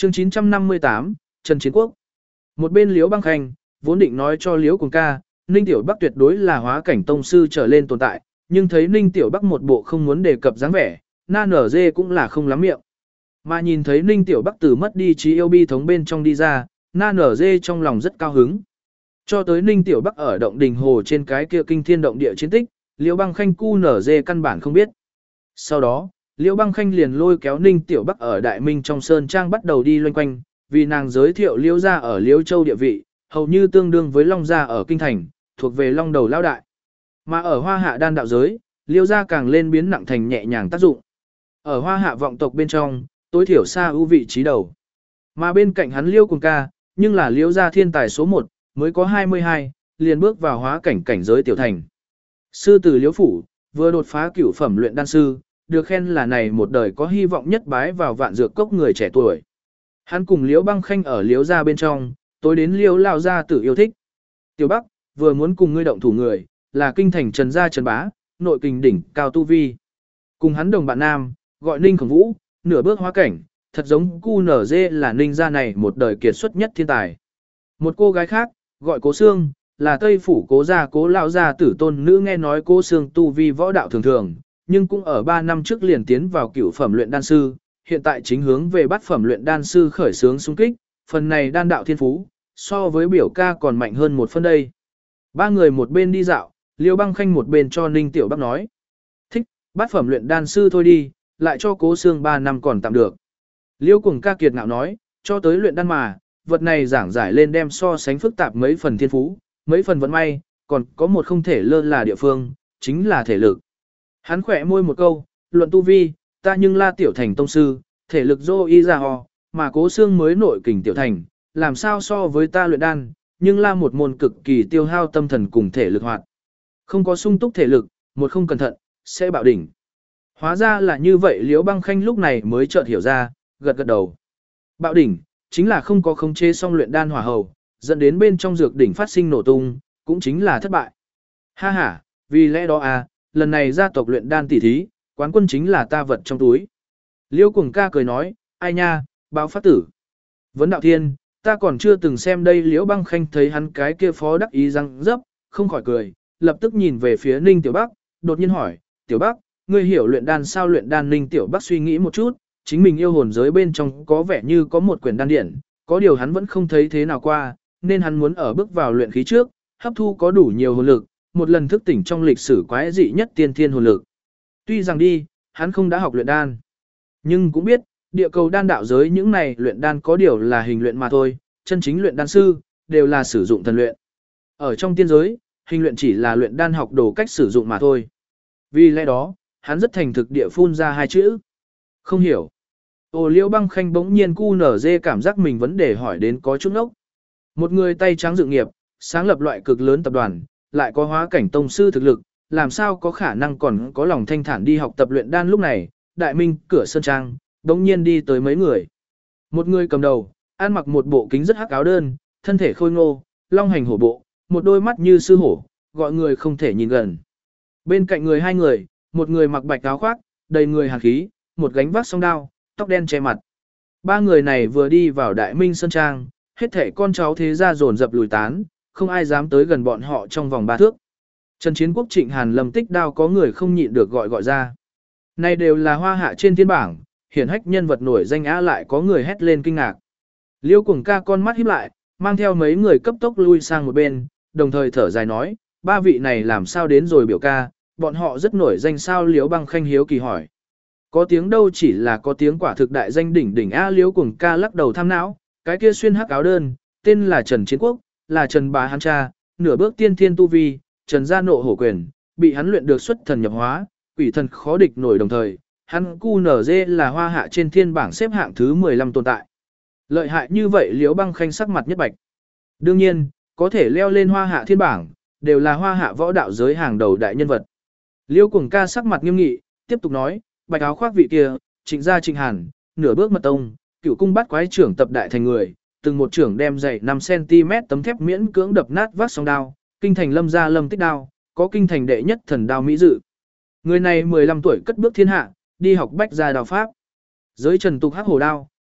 Chương 958, Trần Chiến Quốc. Một bên Liễu Băng Khanh, vốn định nói cho Liễu Cuồng ca, Ninh Tiểu Bắc tuyệt đối là hóa cảnh tông sư trở lên tồn tại, nhưng thấy Ninh Tiểu Bắc một bộ không muốn đề cập dáng vẻ, na nở dê cũng là không lắm miệng. Mà nhìn thấy Ninh Tiểu Bắc từ mất đi trí yêu bi thống bên trong đi ra, na nở dê trong lòng rất cao hứng. Cho tới Ninh Tiểu Bắc ở động đình hồ trên cái kia kinh thiên động địa chiến tích, Liễu Băng Khanh cu nở dê căn bản không biết. Sau đó, Liễu Băng Khanh liền lôi kéo Ninh Tiểu Bắc ở Đại Minh trong sơn trang bắt đầu đi loanh quanh, vì nàng giới thiệu Liễu gia ở Liễu Châu địa vị, hầu như tương đương với Long gia ở kinh thành, thuộc về Long đầu lão đại. Mà ở Hoa Hạ đan đạo giới, Liễu gia càng lên biến nặng thành nhẹ nhàng tác dụng. Ở Hoa Hạ vọng tộc bên trong, tối thiểu xa ưu vị trí đầu. Mà bên cạnh hắn Liễu Cuồng ca, nhưng là Liễu gia thiên tài số 1, mới có 22, liền bước vào hóa cảnh cảnh giới tiểu thành. Sư tử Liễu phủ, vừa đột phá cửu phẩm luyện đan sư, được khen là này một đời có hy vọng nhất bái vào vạn dược cốc người trẻ tuổi. Hắn cùng Liễu Băng Khanh ở Liễu gia bên trong, tối đến Liễu lão gia tử yêu thích. Tiểu Bắc, vừa muốn cùng ngươi động thủ người, là kinh thành Trần gia Trần bá, nội kình đỉnh cao tu vi. Cùng hắn đồng bạn nam, gọi Ninh Khổng Vũ, nửa bước hóa cảnh, thật giống cu nở dê là Ninh gia này một đời kiệt xuất nhất thiên tài. Một cô gái khác, gọi Cố Sương, là Tây phủ Cố gia Cố lão gia tử tôn nữ, nghe nói Cố Sương tu vi võ đạo thường thường, nhưng cũng ở 3 năm trước liền tiến vào cửu phẩm luyện đan sư, hiện tại chính hướng về bát phẩm luyện đan sư khởi xướng xung kích, phần này đan đạo thiên phú, so với biểu ca còn mạnh hơn một phân đây. Ba người một bên đi dạo, Liễu Băng Khanh một bên cho Ninh Tiểu Bắc nói. Thích, bát phẩm luyện đan sư thôi đi, lại cho Cố Sương 3 năm còn tạm được. Liễu Cuồng ca kiệt ngạo nói, cho tới luyện đan mà, vật này giảng giải lên đem so sánh phức tạp mấy phần thiên phú, mấy phần vận may, còn có một không thể lơ là địa phương, chính là thể lực. Hắn khỏe môi một câu, luận tu vi, ta nhưng la tiểu thành tông sư, thể lực dô y ra ho, mà Cố Sương mới nội kình tiểu thành, làm sao so với ta luyện đan, nhưng la một môn cực kỳ tiêu hao tâm thần cùng thể lực hoạt. Không có sung túc thể lực, một không cẩn thận, sẽ bạo đỉnh. Hóa ra là như vậy. Liễu Băng Khanh lúc này mới chợt hiểu ra, gật gật đầu. Bạo đỉnh, chính là không có khống chế xong luyện đan hỏa hầu, dẫn đến bên trong dược đỉnh phát sinh nổ tung, cũng chính là thất bại. Ha ha, vì lẽ đó à, lần này gia tộc luyện đan tỉ thí, quán quân chính là ta vật trong túi. Liễu Cuồng ca cười nói, ai nha, báo phát tử. Vấn đạo thiên, ta còn chưa từng xem đây. Liễu Băng Khanh thấy hắn cái kia phó đắc ý răng dấp, không khỏi cười, lập tức nhìn về phía Ninh Tiểu Bắc, đột nhiên hỏi, Tiểu Bắc, ngươi hiểu luyện đan sao? Luyện đan? Ninh Tiểu Bắc suy nghĩ một chút, chính mình yêu hồn giới bên trong có vẻ như có một quyển đan điển, có điều hắn vẫn không thấy thế nào qua, nên hắn muốn ở bước vào luyện khí trước, hấp thu có đủ nhiều hồn lực, một lần thức tỉnh trong lịch sử quái dị nhất tiên thiên hồn lực. Tuy rằng đi, hắn không đã học luyện đan, nhưng cũng biết, địa cầu đan đạo giới những này luyện đan có điều là hình luyện mà thôi, chân chính luyện đan sư, đều là sử dụng thần luyện. Ở trong tiên giới, hình luyện chỉ là luyện đan học đồ cách sử dụng mà thôi. Vì lẽ đó, hắn rất thành thực địa phun ra 2 chữ. Không hiểu. Liễu Băng Khanh bỗng nhiên cu nở dê cảm giác mình vấn đề hỏi đến có chút ngốc. Một người tay trắng dự nghiệp, sáng lập loại cực lớn tập đoàn, lại có hóa cảnh tông sư thực lực, làm sao có khả năng còn có lòng thanh thản đi học tập luyện đan. Lúc này, Đại Minh cửa sơn trang, bỗng nhiên đi tới mấy người. Một người cầm đầu, ăn mặc một bộ kính rất hắc áo đơn, thân thể khôi ngô, long hành hổ bộ, một đôi mắt như sư hổ, gọi người không thể nhìn gần. Bên cạnh người 2 người, một người mặc bạch áo khoác, đầy người hàn khí, một gánh vác song đao, tóc đen che mặt. 3 người này vừa đi vào Đại Minh sơn trang, hết thảy con cháu thế gia dồn dập lùi tán, không ai dám tới gần bọn họ trong vòng 3 thước. Trần Chiến Quốc, Trịnh Hàn, Lâm Tích Đao có người không nhịn được gọi ra. Này đều là Hoa Hạ trên thiên bảng, hiển hách nhân vật nổi danh á, lại có người hét lên kinh ngạc. Liễu Cuồng ca con mắt híp lại, mang theo mấy người cấp tốc lui sang một bên, đồng thời thở dài nói, 3 vị này làm sao đến rồi biểu ca, bọn họ rất nổi danh sao? Liễu Băng Khanh hiếu kỳ hỏi. Có tiếng đâu, chỉ là có tiếng quả thực đại danh đỉnh đỉnh a. Liễu Cuồng ca lắc đầu tham não, cái kia xuyên hắc áo đơn, tên là Trần Chiến Quốc, là Trần bá hắn cha, nửa bước tiên thiên tu vi, Trần gia nộ hổ quyền, bị hắn luyện được xuất thần nhập hóa, quỷ thần khó địch nổi, đồng thời, hắn QNZ là Hoa Hạ trên thiên bảng xếp hạng thứ 15 tồn tại. Lợi hại như vậy. Liễu Băng Khanh sắc mặt nhất bạch. Đương nhiên, có thể leo lên Hoa Hạ thiên bảng, đều là Hoa Hạ võ đạo giới hàng đầu đại nhân vật. Liễu Cuồng ca sắc mặt nghiêm nghị, tiếp tục nói, bạch áo khoác vị kia, Trịnh gia Trịnh Hàn, nửa bước mật tông, cựu cung bắt quái trưởng tập đại thành người, từng một trưởng đem dày 5cm tấm thép miễn cưỡng đập nát vác song đao, kinh thành Lâm gia Lâm Tích Đao, có kinh thành đệ nhất thần đao mỹ dự. Người này 15 tuổi cất bước thiên hạ, đi học bách gia đao pháp. Giới trần tục hắc hổ đao,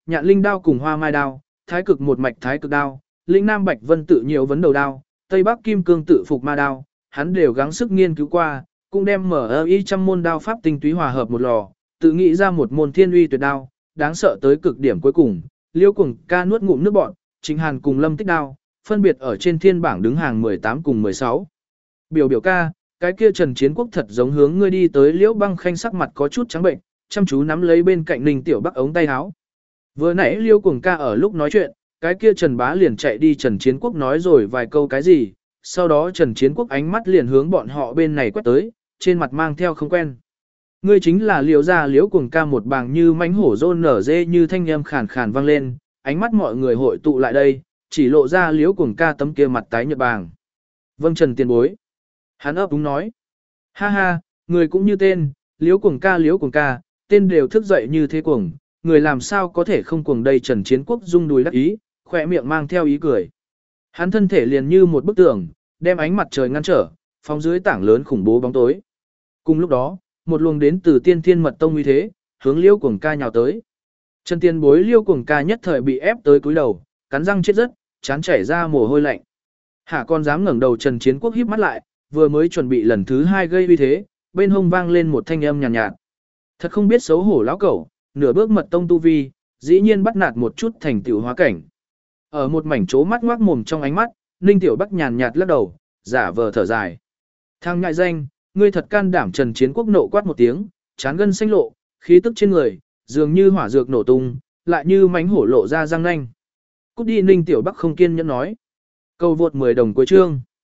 Nhạn Linh đao cùng Hoa Mai đao, Thái Cực một mạch Thái Cực đao, Lĩnh Nam Bạch Vân tự nhiều vấn đầu đao, Tây Bắc Kim Cương tự phục ma đao, hắn đều gắng sức nghiên cứu qua, cũng đem MI trăm môn đao pháp tinh túy hòa hợp một lò, tự nghĩ ra một môn thiên uy tuyệt đao, đáng sợ tới cực điểm cuối cùng. Liêu Cuồng ca nuốt ngụm nước bọt, Trịnh Hàn cùng Lâm Tích đao, phân biệt ở trên thiên bảng đứng hàng 18 cùng 16. Biểu ca, cái kia Trần Chiến Quốc thật giống hướng ngươi đi tới. Liễu Băng Khanh sắc mặt có chút trắng bệnh, chăm chú nắm lấy bên cạnh Ninh Tiểu Bắc ống tay áo. Vừa nãy Liêu Cuồng ca ở lúc nói chuyện, cái kia Trần Bá liền chạy đi Trần Chiến Quốc nói rồi vài câu cái gì, sau đó Trần Chiến Quốc ánh mắt liền hướng bọn họ bên này quét tới, trên mặt mang theo không quen. Ngươi chính là Liễu gia Liễu Cuồng ca, một bàng như mãnh hổ rôn nở dê như thanh âm khàn khàn vang lên, ánh mắt mọi người hội tụ lại đây, chỉ lộ ra Liễu Cuồng ca tấm kia mặt tái nhợt bàng. Vâng Trần tiền bối. Hắn ấp úng nói. Ha ha, người cũng như tên, Liễu Cuồng ca, tên đều thức dậy như thế cuồng, người làm sao có thể không cuồng đây. Trần Chiến Quốc rung đùi đắc ý, khỏe miệng mang theo ý cười. Hắn thân thể liền như một bức tường, đem ánh mặt trời ngăn trở, phóng dưới tảng lớn khủng bố bóng tối. Cùng lúc đó, một luồng đến từ Tiên Thiên Mật Tông uy thế, hướng Liễu Cuồng ca nhào tới. Trần tiền bối Liễu Cuồng ca nhất thời bị ép tới cúi đầu, cắn răng chết rất, chán chảy ra mồ hôi lạnh. Hả con dám ngẩng đầu. Trần Chiến Quốc híp mắt lại, vừa mới chuẩn bị lần thứ 2 gây uy thế, bên hông vang lên một thanh âm nhàn nhạt. Thật không biết xấu hổ lão cẩu, nửa bước mật tông tu vi, dĩ nhiên bắt nạt một chút thành tựu hóa cảnh. Ở một mảnh chố mắt ngoác mồm trong ánh mắt, Ninh Tiểu Bắc nhàn nhạt lắc đầu, giả vờ thở dài. Thằng ngại danh, ngươi thật can đảm. Trần Chiến Quốc nộ quát một tiếng, chán gân xanh lộ, khí tức trên người, dường như hỏa dược nổ tung, lại như mánh hổ lộ ra răng nanh. Cút đi. Ninh Tiểu Bắc không kiên nhẫn nói. Cầu vượt 10 đồng cuối chương.